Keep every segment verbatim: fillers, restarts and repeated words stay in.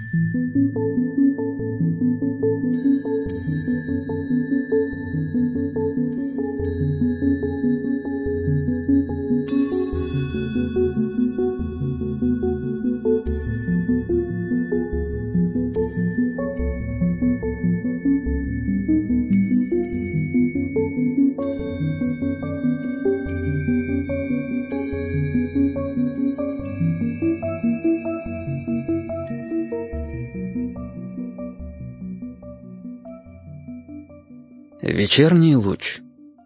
Вечерний луч.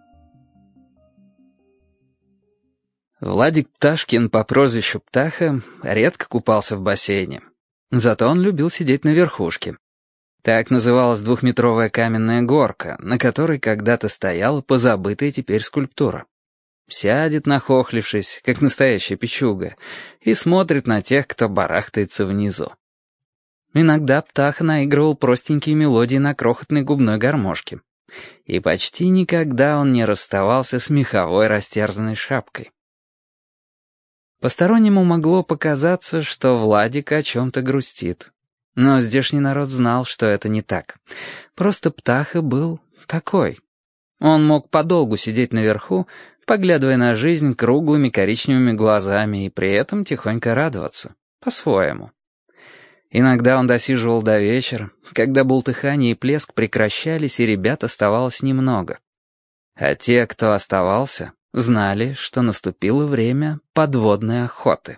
Владик Пташкин по прозвищу Птаха редко купался в бассейне. Зато он любил сидеть на верхушке. Так называлась двухметровая каменная горка, на которой когда-то стояла позабытая теперь скульптура. Сядет, нахохлившись, как настоящая печуга, и смотрит на тех, кто барахтается внизу. Иногда Птаха наигрывал простенькие мелодии на крохотной губной гармошке. И почти никогда он не расставался с меховой растерзанной шапкой. Постороннему могло показаться, что Владик о чем-то грустит. Но здешний народ знал, что это не так. Просто Птаха был такой. Он мог подолгу сидеть наверху, поглядывая на жизнь круглыми коричневыми глазами и при этом тихонько радоваться. По-своему. Иногда он досиживал до вечера, когда бултыхание и плеск прекращались, и ребят оставалось немного. А те, кто оставался, знали, что наступило время подводной охоты.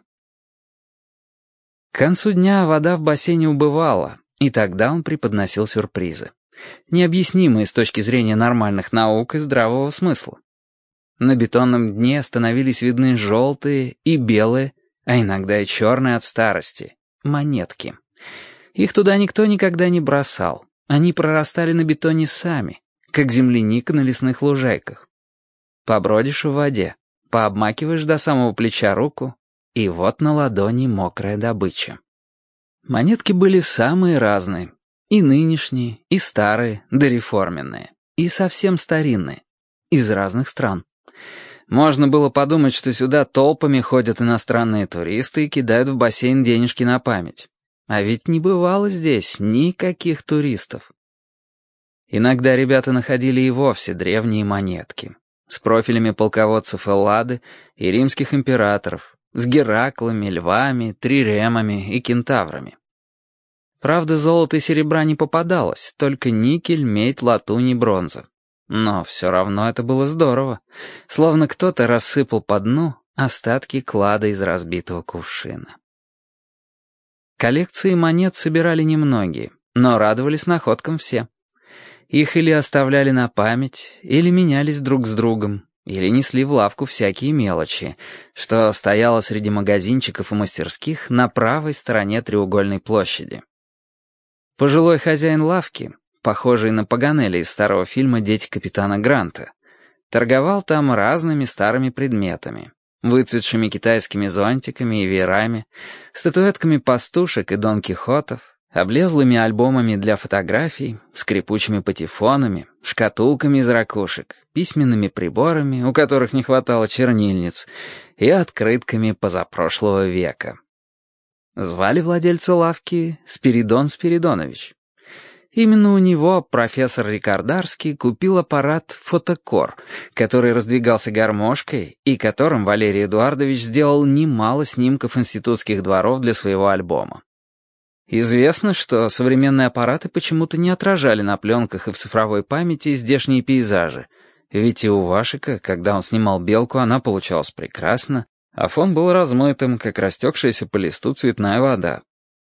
К концу дня вода в бассейне убывала, и тогда он преподносил сюрпризы, необъяснимые с точки зрения нормальных наук и здравого смысла. На бетонном дне становились видны желтые и белые, а иногда и черные от старости, монетки. Их туда никто никогда не бросал. Они прорастали на бетоне сами, как земляника на лесных лужайках. Побродишь в воде, пообмакиваешь до самого плеча руку, и вот на ладони мокрая добыча. Монетки были самые разные. И нынешние, и старые, дореформенные, и совсем старинные. Из разных стран. Можно было подумать, что сюда толпами ходят иностранные туристы и кидают в бассейн денежки на память. А ведь не бывало здесь никаких туристов. Иногда ребята находили и вовсе древние монетки. С профилями полководцев Эллады и римских императоров, с Гераклами, львами, триремами и кентаврами. Правда, золота и серебра не попадалось, только никель, медь, латунь и бронза. Но все равно это было здорово, словно кто-то рассыпал по дну остатки клада из разбитого кувшина. Коллекции монет собирали немногие, но радовались находкам все. Их или оставляли на память, или менялись друг с другом, или несли в лавку всякие мелочи, что стояло среди магазинчиков и мастерских на правой стороне треугольной площади. Пожилой хозяин лавки, похожий на Паганелли из старого фильма «Дети капитана Гранта», торговал там разными старыми предметами. Выцветшими китайскими зонтиками и веерами, статуэтками пастушек и Дон Кихотов, облезлыми альбомами для фотографий, скрипучими патефонами, шкатулками из ракушек, письменными приборами, у которых не хватало чернильниц, и открытками позапрошлого века. Звали владельца лавки Спиридон Спиридонович. Именно у него профессор Рикардарский купил аппарат «Фотокор», который раздвигался гармошкой и которым Валерий Эдуардович сделал немало снимков институтских дворов для своего альбома. Известно, что современные аппараты почему-то не отражали на пленках и в цифровой памяти здешние пейзажи, ведь и у Вашика, когда он снимал белку, она получалась прекрасно, а фон был размытым, как растекшаяся по листу цветная вода.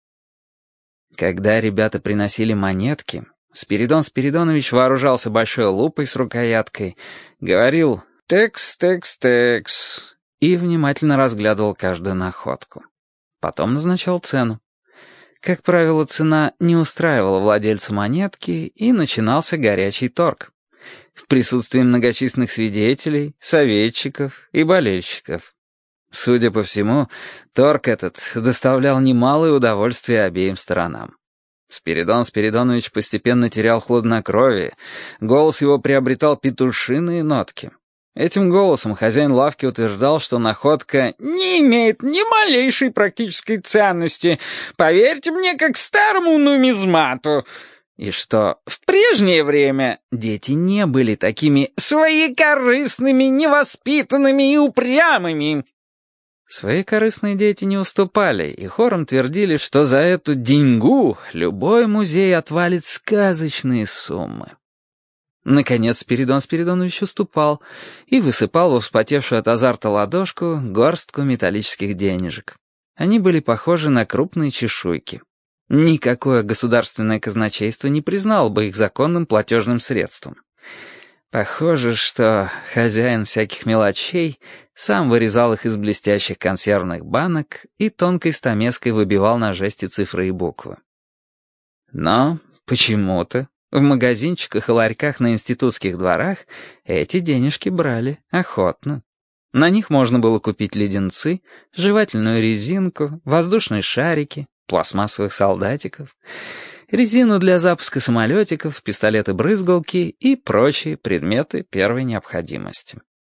Когда ребята приносили монетки, Спиридон Спиридонович вооружался большой лупой с рукояткой, говорил «текс, текс, текс» и внимательно разглядывал каждую находку. Потом назначал цену. Как правило, цена не устраивала владельца монетки, и начинался горячий торг. В присутствии многочисленных свидетелей, советчиков и болельщиков. Судя по всему, торг этот доставлял немалое удовольствие обеим сторонам. Спиридон Спиридонович постепенно терял хладнокровие, голос его приобретал петушиные нотки. Этим голосом хозяин лавки утверждал, что находка не имеет ни малейшей практической ценности. Поверьте мне, как старому нумизмату. И что в прежнее время дети не были такими своекорыстными, невоспитанными и упрямыми. Своекорыстные дети не уступали и хором твердили, что за эту деньгу любой музей отвалит сказочные суммы. Наконец Спиридон Спиридонович уступал и высыпал во вспотевшую от азарта ладошку горстку металлических денежек. Они были похожи на крупные чешуйки. Никакое государственное казначейство не признало бы их законным платежным средством. Похоже, что хозяин всяких мелочей сам вырезал их из блестящих консервных банок и тонкой стамеской выбивал на жести цифры и буквы. Но почему-то в магазинчиках и ларьках на институтских дворах эти денежки брали охотно. На них можно было купить леденцы, жевательную резинку, воздушные шарики, пластмассовых солдатиков, резину для запуска самолетиков, пистолеты-брызгалки и прочие предметы первой необходимости.